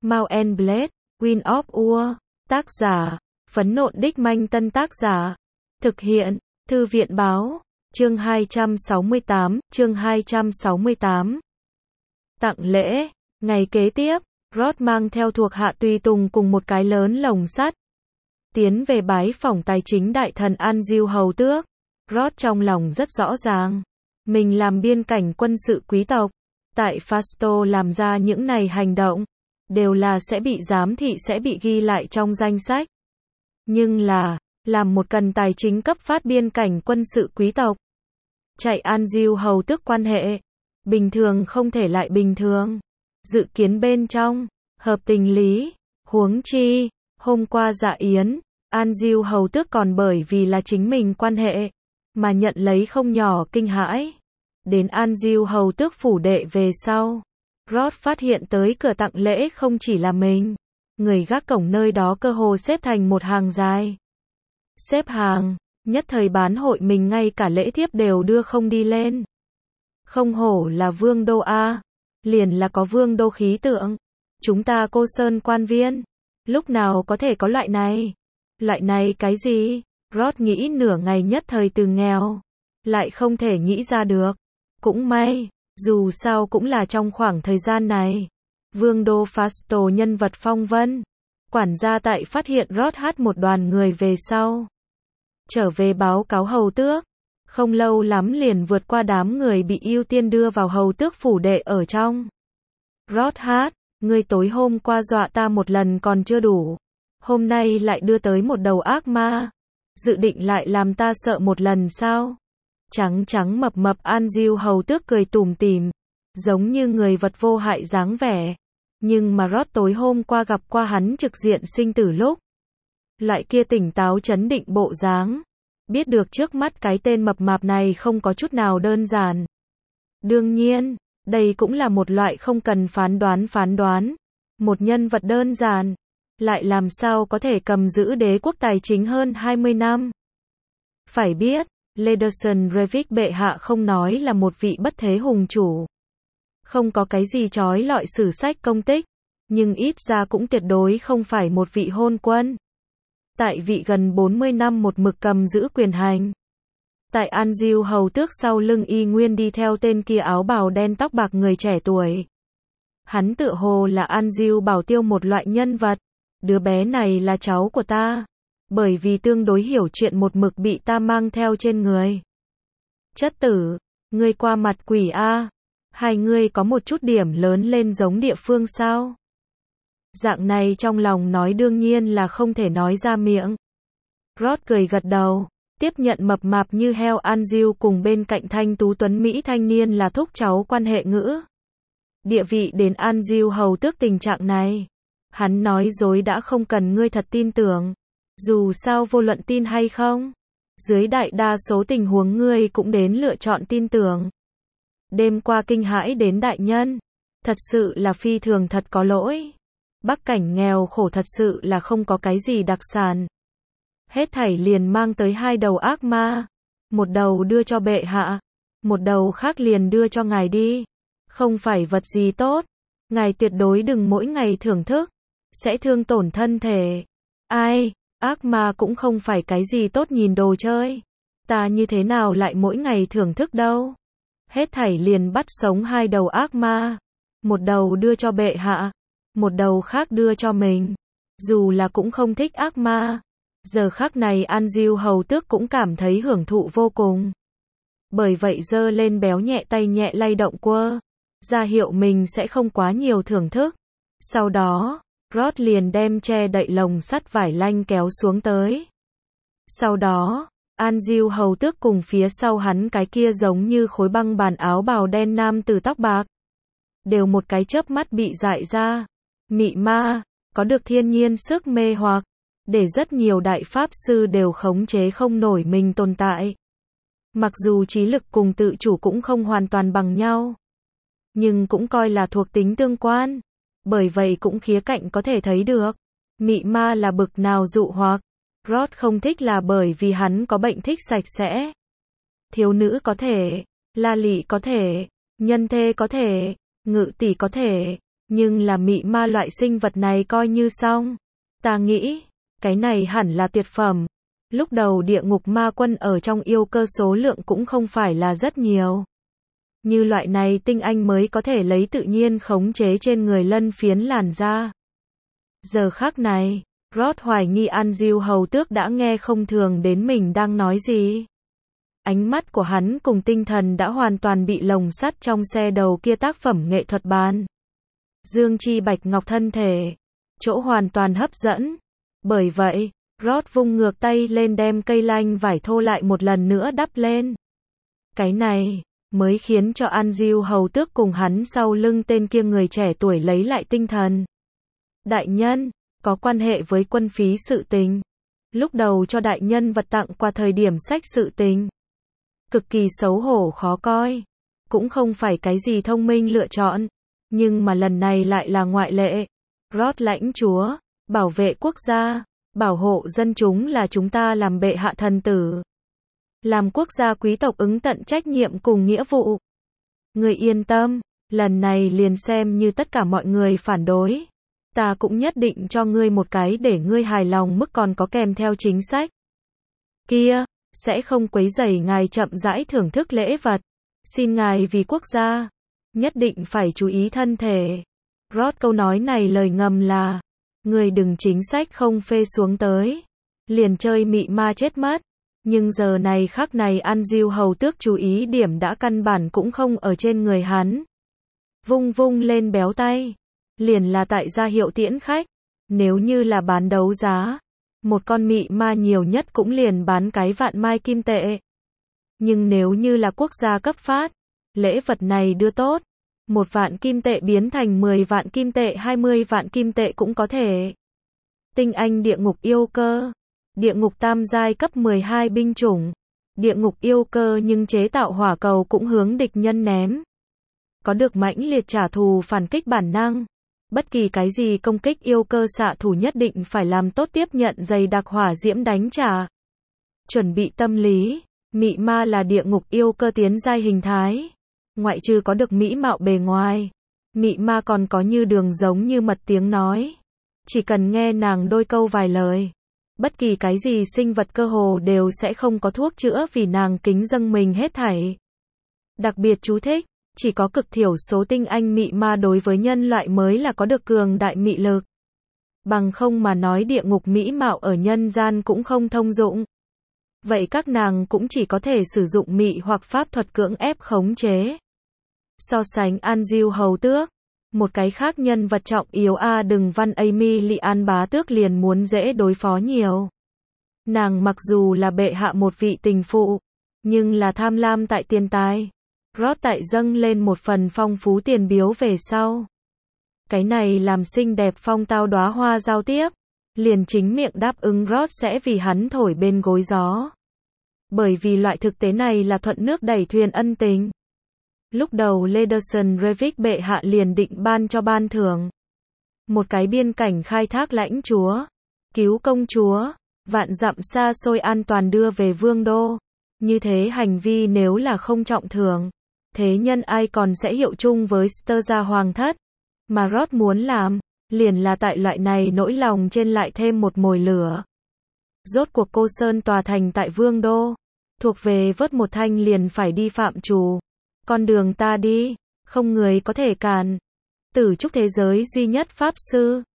Mount and Blade, Wind of War, tác giả, Phấn Nộn Đích Manh Tân tác giả, thực hiện, Thư viện Báo, chương 268. Tặng lễ, ngày kế tiếp, Rod mang theo thuộc hạ tùy tùng cùng một cái lớn lồng sắt, tiến về bái phỏng tài chính đại thần An-diêu hầu tước. Rod trong lòng rất rõ ràng, mình làm biên cảnh quân sự quý tộc, tại Fasto làm ra những này hành động, đều là sẽ bị giám thị, sẽ bị ghi lại trong danh sách. Nhưng là, làm một cần tài chính cấp phát biên cảnh quân sự quý tộc, chạy An-diêu hầu tước quan hệ, bình thường không thể lại bình thường. Dự kiến bên trong, hợp tình lý, huống chi, hôm qua dạ yến, An-diêu hầu tước còn bởi vì là chính mình quan hệ, mà nhận lấy không nhỏ kinh hãi. Đến An-diêu hầu tước phủ đệ về sau, Rod phát hiện tới cửa tặng lễ không chỉ là mình, người gác cổng nơi đó cơ hồ xếp thành một hàng dài. Xếp hàng, nhất thời bán hội mình ngay cả lễ thiếp đều đưa không đi lên. Không hổ là vương đô A, liền là có vương đô khí tượng. Chúng ta Cô Sơn quan viên, lúc nào có thể có loại này? Loại này cái gì? Rod nghĩ nửa ngày nhất thời từ nghèo, lại không thể nghĩ ra được. Cũng may, dù sao cũng là trong khoảng thời gian này, vương đô Fasto nhân vật phong vân. Quản gia tại phát hiện Rod hát một đoàn người về sau, trở về báo cáo hầu tước, không lâu lắm liền vượt qua đám người bị ưu tiên đưa vào hầu tước phủ đệ ở trong. Rod hát, ngươi tối hôm qua dọa ta một lần còn chưa đủ, hôm nay lại đưa tới một đầu ác ma, dự định lại làm ta sợ một lần sao? Trắng trắng mập mập An-diêu hầu tước cười tủm tỉm, giống như người vật vô hại dáng vẻ. Nhưng mà Rod tối hôm qua gặp qua hắn trực diện sinh tử lúc, loại kia tỉnh táo trấn định bộ dáng, biết được trước mắt cái tên mập mạp này không có chút nào đơn giản. Đương nhiên, đây cũng là một loại không cần phán đoán. Một nhân vật đơn giản, lại làm sao có thể cầm giữ đế quốc tài chính hơn 20 năm. Phải biết, Lederson Revik bệ hạ không nói là một vị bất thế hùng chủ, không có cái gì trói lọi sử sách công tích, nhưng ít ra cũng tuyệt đối không phải một vị hôn quân. Tại vị gần 40 năm một mực cầm giữ quyền hành. Tại An-diêu hầu tước sau lưng y nguyên đi theo tên kia áo bào đen tóc bạc người trẻ tuổi. Hắn tựa hồ là An-diêu bảo tiêu một loại nhân vật. Đứa bé này là cháu của ta, bởi vì tương đối hiểu chuyện một mực bị ta mang theo trên người. Chất tử, ngươi qua mặt quỷ a, hai ngươi có một chút điểm lớn lên giống địa phương sao? Dạng này trong lòng nói đương nhiên là không thể nói ra miệng. Rod cười gật đầu, tiếp nhận mập mạp như heo An-diêu cùng bên cạnh thanh tú tuấn Mỹ thanh niên là thúc cháu quan hệ ngữ. Địa vị đến An-diêu hầu tước tình trạng này, hắn nói dối đã không cần ngươi thật tin tưởng. Dù sao vô luận tin hay không, dưới đại đa số tình huống ngươi cũng đến lựa chọn tin tưởng. Đêm qua kinh hãi đến đại nhân, thật sự là phi thường thật có lỗi. Bắc cảnh nghèo khổ thật sự là không có cái gì đặc sản. Hết thảy liền mang tới hai đầu ác ma, một đầu đưa cho bệ hạ, một đầu khác liền đưa cho ngài đi. Không phải vật gì tốt, ngài tuyệt đối đừng mỗi ngày thưởng thức, sẽ thương tổn thân thể. Ai, ác ma cũng không phải cái gì tốt nhìn đồ chơi. Ta như thế nào lại mỗi ngày thưởng thức đâu. Hết thảy liền bắt sống hai đầu ác ma, một đầu đưa cho bệ hạ, một đầu khác đưa cho mình. Dù là cũng không thích ác ma, giờ khắc này An-diêu hầu tước cũng cảm thấy hưởng thụ vô cùng. Bởi vậy giơ lên béo nhẹ tay nhẹ lay động quơ, ra hiệu mình sẽ không quá nhiều thưởng thức. Sau đó, Rod liền đem che đậy lồng sắt vải lanh kéo xuống tới. Sau đó, An-diêu hầu tước cùng phía sau hắn cái kia giống như khối băng bàn áo bào đen nam tử tóc bạc, đều một cái chớp mắt bị dại ra. Mị ma, có được thiên nhiên sức mê hoặc, để rất nhiều đại pháp sư đều khống chế không nổi mình tồn tại. Mặc dù trí lực cùng tự chủ cũng không hoàn toàn bằng nhau, nhưng cũng coi là thuộc tính tương quan. Bởi vậy cũng khía cạnh có thể thấy được, mị ma là bực nào dụ hoặc. Rod không thích là bởi vì hắn có bệnh thích sạch sẽ. Thiếu nữ có thể, la lị có thể, nhân thê có thể, ngự tỷ có thể, Nhưng là mị ma loại sinh vật này coi như xong. Ta nghĩ, cái này hẳn là tuyệt phẩm. Lúc đầu địa ngục ma quân ở trong yêu cơ số lượng cũng không phải là rất nhiều. Như loại này tinh anh mới có thể lấy tự nhiên khống chế trên người lân phiến làn da. Giờ khắc này, Rod hoài nghi An Diêu hầu tước đã nghe không thường đến mình đang nói gì. Ánh mắt của hắn cùng tinh thần đã hoàn toàn bị lồng sắt trong xe đầu kia tác phẩm nghệ thuật bán. Dương chi bạch ngọc thân thể, chỗ hoàn toàn hấp dẫn. Bởi vậy, Rod vung ngược tay lên đem cây lanh vải thô lại một lần nữa đắp lên. Cái này mới khiến cho An Diêu hầu tước cùng hắn sau lưng tên kia người trẻ tuổi lấy lại tinh thần. Đại nhân, có quan hệ với quân phí sự tình. Lúc đầu cho đại nhân vật tặng qua thời điểm sách sự tình. Cực kỳ xấu hổ khó coi. Cũng không phải cái gì thông minh lựa chọn. Nhưng mà lần này lại là ngoại lệ. Rod lãnh chúa, bảo vệ quốc gia, bảo hộ dân chúng là chúng ta làm bệ hạ thần tử. Làm quốc gia quý tộc ứng tận trách nhiệm cùng nghĩa vụ. Người yên tâm, lần này liền xem như tất cả mọi người phản đối. Ta cũng nhất định cho ngươi một cái để ngươi hài lòng mức còn có kèm theo chính sách. Kia, sẽ không quấy rầy ngài chậm rãi thưởng thức lễ vật. Xin ngài vì quốc gia, nhất định phải chú ý thân thể. Rod câu nói này lời ngầm là, ngươi đừng chính sách không phê xuống tới. Liền chơi mị ma chết mất. Nhưng giờ này khắc này An Diêu hầu tước chú ý điểm đã căn bản cũng không ở trên người hắn. Vung vung lên béo tay. Liền là tại gia hiệu tiễn khách. Nếu như là bán đấu giá, một con mị ma nhiều nhất cũng liền bán cái vạn mai kim tệ. Nhưng nếu như là quốc gia cấp phát, lễ vật này đưa tốt, 1 vạn kim tệ biến thành 10 vạn kim tệ 20 vạn kim tệ cũng có thể. Tinh anh địa ngục yêu cơ. Địa ngục tam giai cấp 12 binh chủng. Địa ngục yêu cơ nhưng chế tạo hỏa cầu cũng hướng địch nhân ném. Có được mãnh liệt trả thù phản kích bản năng. Bất kỳ cái gì công kích yêu cơ xạ thủ nhất định phải làm tốt tiếp nhận dày đặc hỏa diễm đánh trả. Chuẩn bị tâm lý. Mị ma là địa ngục yêu cơ tiến giai hình thái. Ngoại trừ có được mỹ mạo bề ngoài, mị ma còn có như đường giống như mật tiếng nói. Chỉ cần nghe nàng đôi câu vài lời, bất kỳ cái gì sinh vật cơ hồ đều sẽ không có thuốc chữa vì nàng kính dâng mình hết thảy. Đặc biệt chú thích, chỉ có cực thiểu số tinh anh mị ma đối với nhân loại mới là có được cường đại mị lực. Bằng không mà nói địa ngục mỹ mạo ở nhân gian cũng không thông dụng. Vậy các nàng cũng chỉ có thể sử dụng mị hoặc pháp thuật cưỡng ép khống chế. So sánh An Diêu hầu tước, một cái khác nhân vật trọng yếu đừng văn Amy Lị An bá tước liền muốn dễ đối phó nhiều. Nàng mặc dù là bệ hạ một vị tình phụ, nhưng là tham lam tại tiền tài. Rod tại dâng lên một phần phong phú tiền biếu về sau. Cái này làm xinh đẹp phong tao đóa hoa giao tiếp, liền chính miệng đáp ứng Rod sẽ vì hắn thổi bên gối gió. Bởi vì loại thực tế này là thuận nước đẩy thuyền ân tình. Lúc đầu Lederson Revik bệ hạ liền định ban cho ban thưởng. Một cái biên cảnh khai thác lãnh chúa, cứu công chúa, vạn dặm xa xôi an toàn đưa về vương đô. Như thế hành vi nếu là không trọng thưởng, thế nhân ai còn sẽ hiệu chung với Ster gia hoàng thất. Mà Rod muốn làm, liền là tại loại này nỗi lòng trên lại thêm một mồi lửa. Rốt cuộc cô Sơn tòa thành tại vương đô, thuộc về vớt một thanh liền phải đi phạm trù. Con đường ta đi, không người có thể cản. Tử trúc thế giới duy nhất pháp sư.